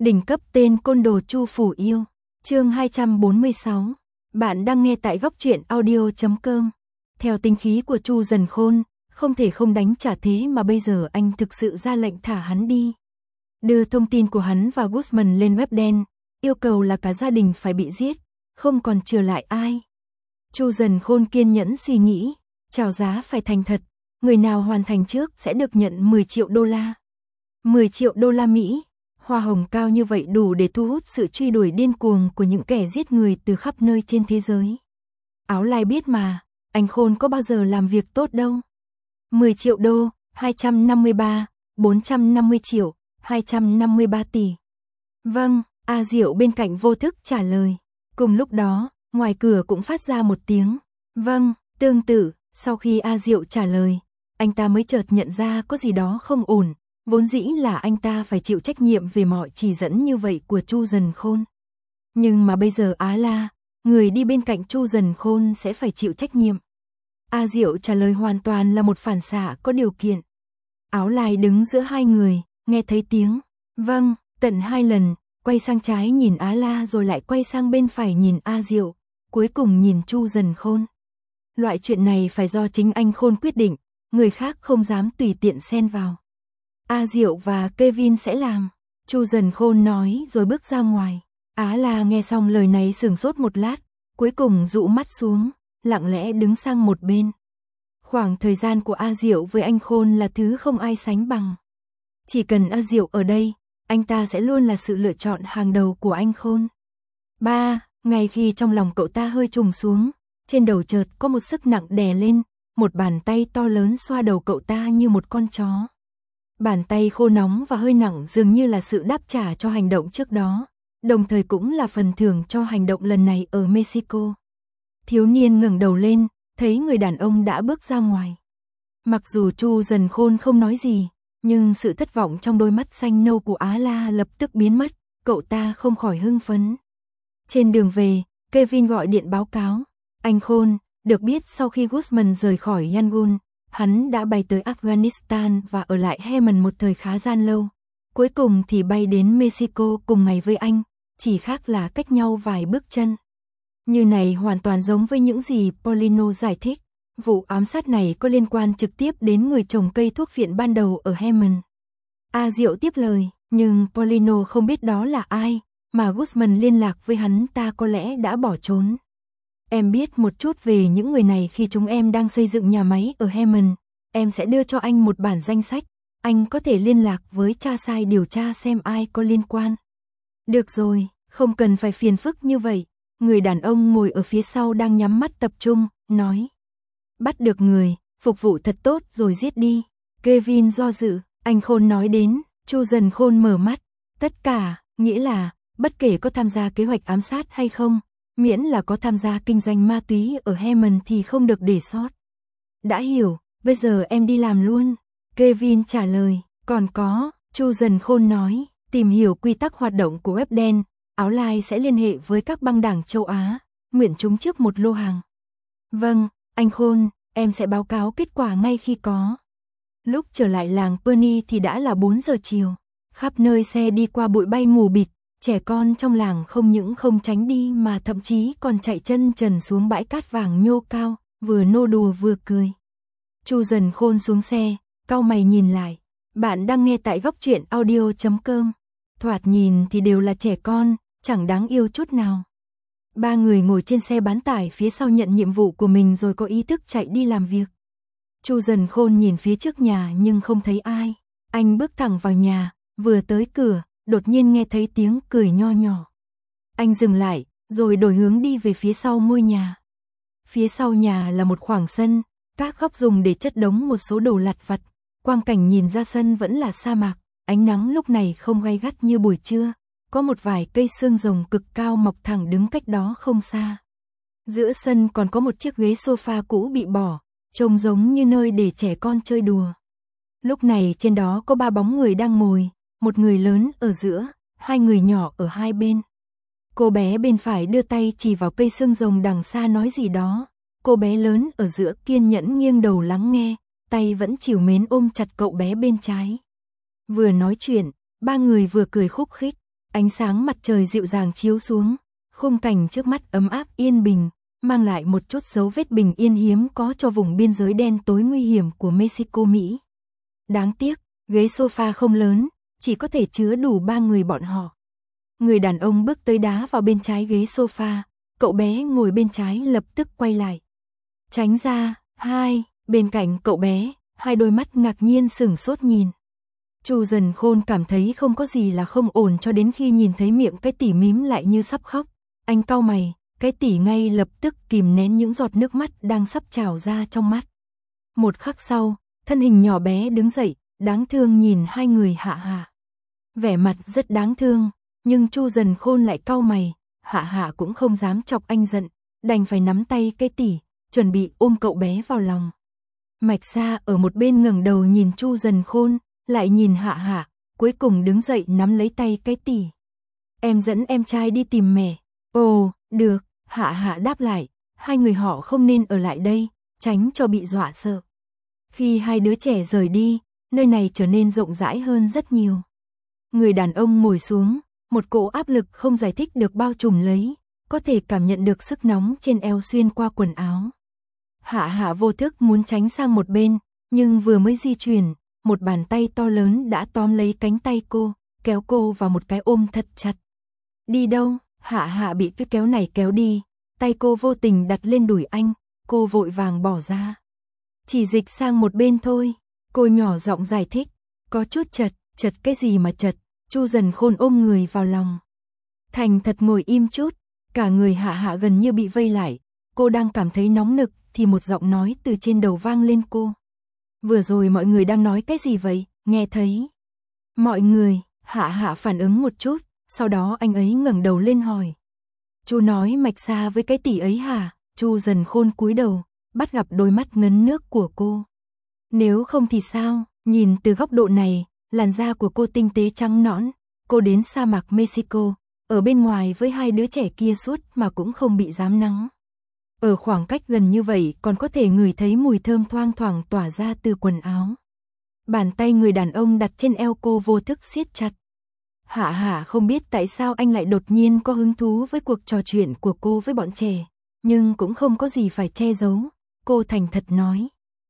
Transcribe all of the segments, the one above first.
Đỉnh cấp tên côn đồ Chu Phủ Yêu. Chương 246. Bạn đang nghe tại góc truyện audio.com. Theo tính khí của Chu Dần Khôn, không thể không đánh trả thế mà bây giờ anh thực sự ra lệnh thả hắn đi. Đưa thông tin của hắn và Guzman lên web đen, yêu cầu là cả gia đình phải bị giết, không còn chừa lại ai. Chu Dần Khôn kiên nhẫn suy nghĩ, chào giá phải thành thật, người nào hoàn thành trước sẽ được nhận 10 triệu đô la. 10 triệu đô la Mỹ. Hoa hồng cao như vậy đủ để thu hút sự truy đuổi điên cuồng của những kẻ giết người từ khắp nơi trên thế giới. Áo Lai biết mà, anh Khôn có bao giờ làm việc tốt đâu. 10 triệu đô, 253, 450 triệu, 253 tỷ. Vâng, A Diệu bên cạnh vô thức trả lời. Cùng lúc đó, ngoài cửa cũng phát ra một tiếng. Vâng, tương tự, sau khi A Diệu trả lời, anh ta mới chợt nhận ra có gì đó không ổn. Vốn dĩ là anh ta phải chịu trách nhiệm về mọi chỉ dẫn như vậy của Chu Dần Khôn. Nhưng mà bây giờ Á La, người đi bên cạnh Chu Dần Khôn sẽ phải chịu trách nhiệm. A Diệu trả lời hoàn toàn là một phản xạ có điều kiện. Áo Lai đứng giữa hai người, nghe thấy tiếng vâng, tận 2 lần, quay sang trái nhìn Á La rồi lại quay sang bên phải nhìn A Diệu, cuối cùng nhìn Chu Dần Khôn. Loại chuyện này phải do chính anh Khôn quyết định, người khác không dám tùy tiện xen vào. A Diệu và Kevin sẽ làm, Chu Dần Khôn nói rồi bước ra ngoài. Á La nghe xong lời này sửng sốt một lát, cuối cùng dụ mắt xuống, lặng lẽ đứng sang một bên. Khoảng thời gian của A Diệu với anh Khôn là thứ không ai sánh bằng. Chỉ cần A Diệu ở đây, anh ta sẽ luôn là sự lựa chọn hàng đầu của anh Khôn. Ngay khi trong lòng cậu ta hơi trùng xuống, trên đầu chợt có một sức nặng đè lên, một bàn tay to lớn xoa đầu cậu ta như một con chó. Bàn tay khô nóng và hơi nặng dường như là sự đáp trả cho hành động trước đó, đồng thời cũng là phần thưởng cho hành động lần này ở Mexico. Thiếu niên ngẩng đầu lên, thấy người đàn ông đã bước ra ngoài. Mặc dù Chu Dần Khôn không nói gì, nhưng sự thất vọng trong đôi mắt xanh nâu của Á La lập tức biến mất, cậu ta không khỏi hưng phấn. Trên đường về, Kevin gọi điện báo cáo. Anh Khôn, được biết sau khi Guzman rời khỏi Yangon, hắn đã bay tới Afghanistan và ở lại Yemen một thời khá gian lâu. Cuối cùng thì bay đến Mexico cùng ngày với anh, chỉ khác là cách nhau vài bước chân. Như này hoàn toàn giống với những gì Paulino giải thích. Vụ ám sát này có liên quan trực tiếp đến người trồng cây thuốc viện ban đầu ở Yemen. A Diệu tiếp lời, nhưng Paulino không biết đó là ai, mà Guzman liên lạc với hắn ta có lẽ đã bỏ trốn. Em biết một chút về những người này khi chúng em đang xây dựng nhà máy ở Yemen. Em sẽ đưa cho anh một bản danh sách. Anh có thể liên lạc với cha sai điều tra xem ai có liên quan. Được rồi, không cần phải phiền phức như vậy. Người đàn ông ngồi ở phía sau đang nhắm mắt tập trung, nói. Bắt được người, phục vụ thật tốt rồi giết đi. Kevin do dự, anh Khôn nói đến. Chu Dần Khôn mở mắt. Tất cả, nghĩa là, bất kể có tham gia kế hoạch ám sát hay không, miễn là có tham gia kinh doanh ma túy ở Yemen thì không được để sót. Đã hiểu, bây giờ em đi làm luôn. Kevin trả lời, còn có, Chu Dần Khôn nói, tìm hiểu quy tắc hoạt động của web đen, Áo Lai sẽ liên hệ với các băng đảng châu Á, nguyện chúng trước một lô hàng. Vâng, anh Khôn, em sẽ báo cáo kết quả ngay khi có. Lúc trở lại làng Perny thì đã là 4 giờ chiều, khắp nơi xe đi qua bụi bay mù mịt. Trẻ con trong làng không những không tránh đi mà thậm chí còn chạy chân trần xuống bãi cát vàng nhô cao, vừa nô đùa vừa cười. Chu Dần Khôn xuống xe, cau mày nhìn lại. Bạn đang nghe tại góc truyện audio.com. Thoạt nhìn thì đều là trẻ con, chẳng đáng yêu chút nào. 3 người ngồi trên xe bán tải phía sau nhận nhiệm vụ của mình rồi có ý thức chạy đi làm việc. Chu Dần Khôn nhìn phía trước nhà nhưng không thấy ai. Anh bước thẳng vào nhà, vừa tới cửa, đột nhiên nghe thấy tiếng cười nho nhỏ. Anh dừng lại, rồi đổi hướng đi về phía sau ngôi nhà. Phía sau nhà là một khoảng sân, các góc dùng để chất đống một số đồ lặt vặt. Quang cảnh nhìn ra sân vẫn là sa mạc, ánh nắng lúc này không gay gắt như buổi trưa. Có một vài cây xương rồng cực cao mọc thẳng đứng cách đó không xa. Giữa sân còn có một chiếc ghế sofa cũ bị bỏ, trông giống như nơi để trẻ con chơi đùa. Lúc này trên đó có 3 bóng người đang ngồi. Một người lớn ở giữa, 2 người nhỏ ở hai bên. Cô bé bên phải đưa tay chỉ vào cây xương rồng đằng xa nói gì đó. Cô bé lớn ở giữa kiên nhẫn nghiêng đầu lắng nghe, tay vẫn trìu mến ôm chặt cậu bé bên trái. Vừa nói chuyện, 3 người vừa cười khúc khích. Ánh sáng mặt trời dịu dàng chiếu xuống, khung cảnh trước mắt ấm áp yên bình, mang lại một chút dấu vết bình yên hiếm có cho vùng biên giới đen tối nguy hiểm của Mexico Mỹ. Đáng tiếc, ghế sofa không lớn, chỉ có thể chứa đủ 3 người bọn họ. Người đàn ông bước tới đá vào bên trái ghế sofa, cậu bé ngồi bên trái lập tức quay lại. Tránh ra, bên cạnh cậu bé, 2 đôi mắt ngạc nhiên sửng sốt nhìn. Chu Dần Khôn cảm thấy không có gì là không ổn cho đến khi nhìn thấy miệng cái tỷ mím lại như sắp khóc. Anh cau mày, cái tỷ ngay lập tức kìm nén những giọt nước mắt đang sắp trào ra trong mắt. Một khắc sau, thân hình nhỏ bé đứng dậy, đáng thương nhìn 2 người Hạ Hạ. Vẻ mặt rất đáng thương, nhưng Chu Dần Khôn lại cau mày, Hạ Hạ cũng không dám chọc anh giận, đành phải nắm tay cái tỷ, chuẩn bị ôm cậu bé vào lòng. Mạch Sa ở một bên ngẩng đầu nhìn Chu Dần Khôn, lại nhìn Hạ Hạ, cuối cùng đứng dậy nắm lấy tay cái tỷ. Em dẫn em trai đi tìm mẹ. Ồ, được, Hạ Hạ đáp lại, 2 người họ không nên ở lại đây, tránh cho bị dọa sợ. Khi 2 đứa trẻ rời đi, nơi này trở nên rộng rãi hơn rất nhiều. Người đàn ông ngồi xuống, một cỗ áp lực không giải thích được bao trùm lấy, có thể cảm nhận được sức nóng trên eo xuyên qua quần áo. Hạ Hạ vô thức muốn tránh sang một bên, nhưng vừa mới di chuyển, một bàn tay to lớn đã tóm lấy cánh tay cô, kéo cô vào một cái ôm thật chặt. Đi đâu? Hạ Hạ bị cái kéo này kéo đi, tay cô vô tình đặt lên đùi anh, cô vội vàng bỏ ra. Chỉ dịch sang một bên thôi, cô nhỏ giọng giải thích, có chút chật cái gì mà chật, Chu Dần Khôn ôm người vào lòng. Thành thật ngồi im chút, cả người Hạ Hạ gần như bị vây lại, cô đang cảm thấy nóng nực thì một giọng nói từ trên đầu vang lên cô. Vừa rồi mọi người đang nói cái gì vậy, nghe thấy? Mọi người, Hạ Hạ phản ứng một chút, sau đó anh ấy ngẩng đầu lên hỏi. Chu nói Mạch Sa với cái tỷ ấy hả? Chu Dần Khôn cúi đầu, bắt gặp đôi mắt ngấn nước của cô. Nếu không thì sao, nhìn từ góc độ này, làn da của cô tinh tế trắng nõn, cô đến sa mạc Mexico, ở bên ngoài với 2 đứa trẻ kia suốt mà cũng không bị rám nắng. Ở khoảng cách gần như vậy còn có thể ngửi thấy mùi thơm thoang thoảng tỏa ra từ quần áo. Bàn tay người đàn ông đặt trên eo cô vô thức siết chặt. Hạ Hạ không biết tại sao anh lại đột nhiên có hứng thú với cuộc trò chuyện của cô với bọn trẻ, nhưng cũng không có gì phải che giấu, cô thành thật nói.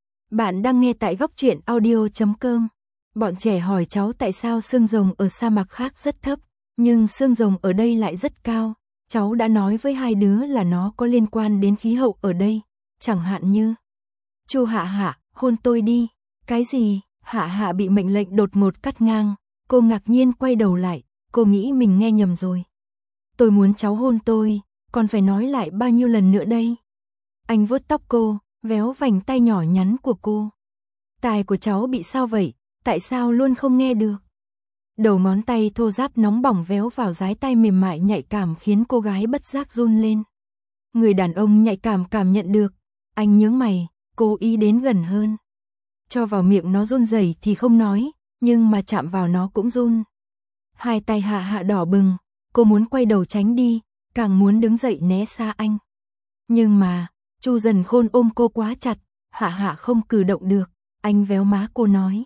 Bạn đang nghe tại góc truyện audio.com. Bọn trẻ hỏi cháu tại sao xương rồng ở sa mạc khác rất thấp, nhưng xương rồng ở đây lại rất cao. Cháu đã nói với 2 đứa là nó có liên quan đến khí hậu ở đây, chẳng hạn như. Chu Hạ Hạ, hôn tôi đi. Cái gì? Hạ Hạ bị mệnh lệnh đột ngột cắt ngang, cô ngạc nhiên quay đầu lại, cô nghĩ mình nghe nhầm rồi. Tôi muốn cháu hôn tôi, còn phải nói lại bao nhiêu lần nữa đây? Anh vuốt tóc cô, véo vành tay nhỏ nhắn của cô. Tai của cháu bị sao vậy, tại sao luôn không nghe được? Đầu ngón tay thô ráp nóng bỏng véo vào dái tay mềm mại nhạy cảm khiến cô gái bất giác run lên. Người đàn ông nhạy cảm cảm nhận được, anh nhướng mày, cố ý đến gần hơn. Cho vào miệng nó run rẩy thì không nói, nhưng mà chạm vào nó cũng run. 2 tay Hạ Hạ đỏ bừng, cô muốn quay đầu tránh đi, càng muốn đứng dậy né xa anh. Nhưng mà, Chu Dần Khôn ôm cô quá chặt, Hạ Hạ không cử động được, anh véo má cô nói.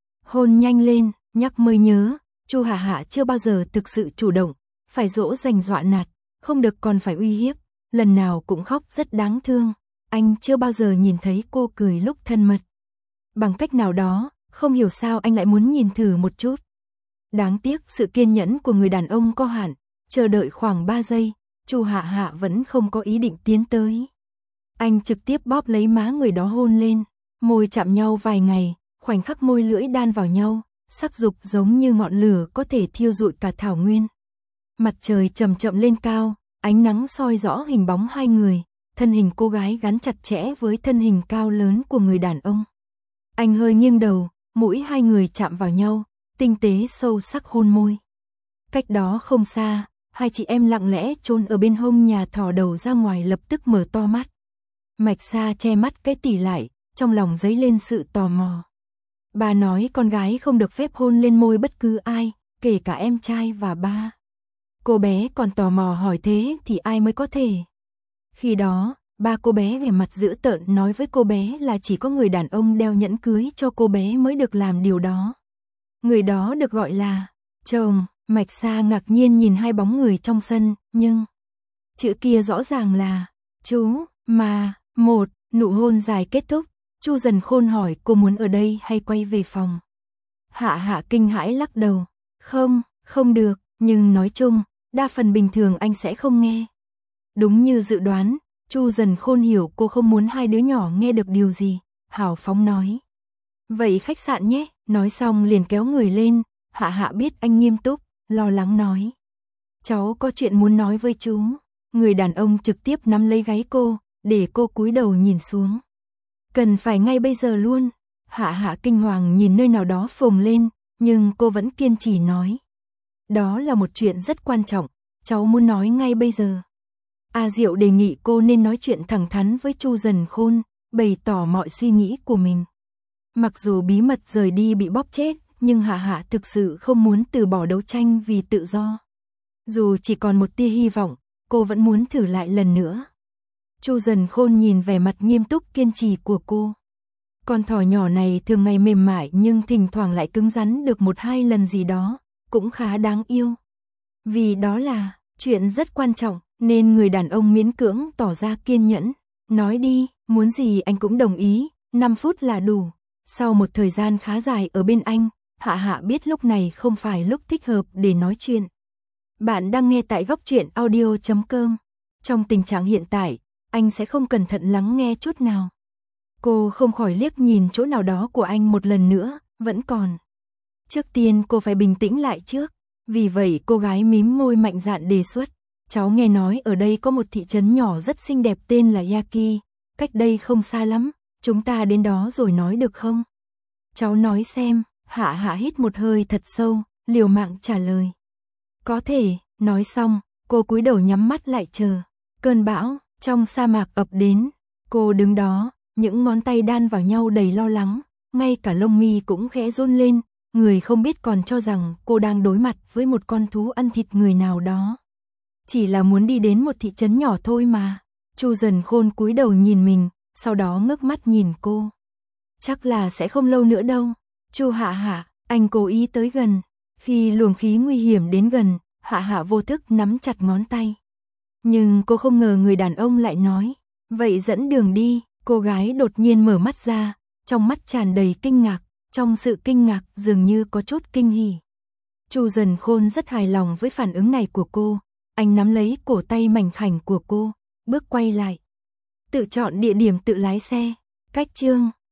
Hôn nhanh lên, nhắc mới nhớ, Chu Hạ Hạ chưa bao giờ thực sự chủ động, phải dỗ dành dọa nạt, không được còn phải uy hiếp, lần nào cũng khóc rất đáng thương, anh chưa bao giờ nhìn thấy cô cười lúc thân mật. Bằng cách nào đó, không hiểu sao anh lại muốn nhìn thử một chút. Đáng tiếc sự kiên nhẫn của người đàn ông có hạn, chờ đợi khoảng 3 giây, Chu Hạ Hạ vẫn không có ý định tiến tới. Anh trực tiếp bóp lấy má người đó hôn lên, môi chạm nhau vài ngày, khoảnh khắc môi lưỡi đan vào nhau, sắc dục giống như ngọn lửa có thể thiêu rụi cả thảo nguyên. Mặt trời chậm chậm lên cao, ánh nắng soi rõ hình bóng 2 người, thân hình cô gái gắn chặt chẽ với thân hình cao lớn của người đàn ông. Anh hơi nghiêng đầu, mũi 2 người chạm vào nhau, tinh tế sâu sắc hôn môi. Cách đó không xa, 2 chị em lặng lẽ chôn ở bên hông nhà thò đầu ra ngoài lập tức mở to mắt. Mạch Sa che mắt cái tỷ lại, trong lòng dấy lên sự tò mò. Bà nói con gái không được phép hôn lên môi bất cứ ai, kể cả em trai và ba. Cô bé còn tò mò hỏi thế thì ai mới có thể. Khi đó, ba cô bé vẻ mặt dữ tợn nói với cô bé là chỉ có người đàn ông đeo nhẫn cưới cho cô bé mới được làm điều đó. Người đó được gọi là chồng, Mạch Sa ngạc nhiên nhìn hai bóng người trong sân, nhưng chữ kia rõ ràng là chú, mà, một, nụ hôn dài kết thúc, Chu Dần Khôn hỏi cô muốn ở đây hay quay về phòng. Hạ Hạ kinh hãi lắc đầu, không được, nhưng nói chung, đa phần bình thường anh sẽ không nghe. Đúng như dự đoán, Chu Dần Khôn hiểu cô không muốn hai đứa nhỏ nghe được điều gì, hào phóng nói. Vậy khách sạn nhé, nói xong liền kéo người lên, Hạ Hạ biết anh nghiêm túc, lo lắng nói. Cháu có chuyện muốn nói với chú. Người đàn ông trực tiếp nắm lấy gáy cô, để cô cúi đầu nhìn xuống. Cần phải ngay bây giờ luôn. Hạ Hạ kinh hoàng nhìn nơi nào đó phồng lên, nhưng cô vẫn kiên trì nói. Đó là một chuyện rất quan trọng, cháu muốn nói ngay bây giờ. A Diệu đề nghị cô nên nói chuyện thẳng thắn với Chu Dần Khôn, bày tỏ mọi suy nghĩ của mình. Mặc dù bí mật rời đi bị bóp chết, nhưng Hạ Hạ thực sự không muốn từ bỏ đấu tranh vì tự do. Dù chỉ còn một tia hy vọng, cô vẫn muốn thử lại lần nữa. Chu Dần Khôn nhìn vẻ mặt nghiêm túc kiên trì của cô. Con thỏ nhỏ này thường ngày mềm mại nhưng thỉnh thoảng lại cứng rắn được một hai lần gì đó, cũng khá đáng yêu. Vì đó là chuyện rất quan trọng, nên người đàn ông miễn cưỡng tỏ ra kiên nhẫn. Nói đi, muốn gì anh cũng đồng ý, 5 phút là đủ. Sau một thời gian khá dài ở bên anh, Hạ Hạ biết lúc này không phải lúc thích hợp để nói chuyện. Bạn đang nghe tại góc truyện audio.com. Trong tình trạng hiện tại, anh sẽ không cẩn thận lắng nghe chút nào. Cô không khỏi liếc nhìn chỗ nào đó của anh một lần nữa, vẫn còn. Trước tiên cô phải bình tĩnh lại trước. Vì vậy cô gái mím môi mạnh dạn đề xuất. Cháu nghe nói ở đây có một thị trấn nhỏ rất xinh đẹp tên là Yaki. Cách đây không xa lắm, chúng ta đến đó rồi nói được không? Cháu nói xem. Hạ Hạ hít một hơi thật sâu, liều mạng trả lời. Có thể, nói xong, cô cúi đầu nhắm mắt lại chờ. Cơn bão trong sa mạc ập đến. Cô đứng đó, những ngón tay đan vào nhau đầy lo lắng, ngay cả lông mi cũng khẽ run lên, người không biết còn cho rằng cô đang đối mặt với một con thú ăn thịt người nào đó. Chỉ là muốn đi đến một thị trấn nhỏ thôi mà. Chu Dần Khôn cúi đầu nhìn mình, sau đó ngước mắt nhìn cô. Chắc là sẽ không lâu nữa đâu. Chu Hạ Hạ, anh cố ý tới gần. Khi luồng khí nguy hiểm đến gần, Hạ Hạ vô thức nắm chặt ngón tay. Nhưng cô không ngờ người đàn ông lại nói, vậy dẫn đường đi. Cô gái đột nhiên mở mắt ra, trong mắt tràn đầy kinh ngạc, trong sự kinh ngạc dường như có chút kinh hỉ. Chu Dần Khôn rất hài lòng với phản ứng này của cô, anh nắm lấy cổ tay mảnh khảnh của cô, bước quay lại. Tự chọn địa điểm tự lái xe, cách chương